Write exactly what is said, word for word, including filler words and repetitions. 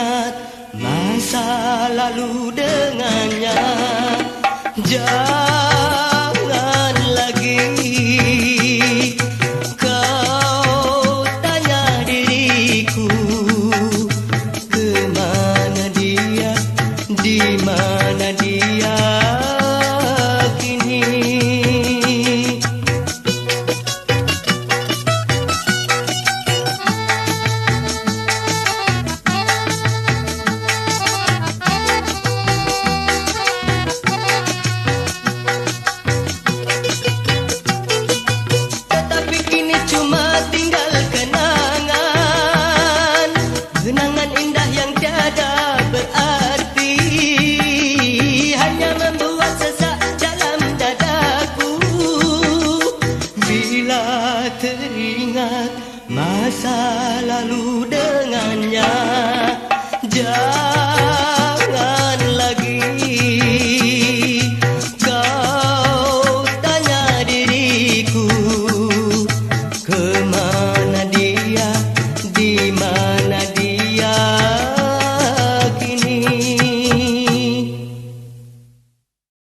teringat masa lalu dengannya. Jangan lagi kau tanya diriku, kemana dia, di mana dia kini. Kenangan indah yang tiada berarti, hanya membuat sesak dalam dadaku bila teringat masa lalu dengannya. Jangan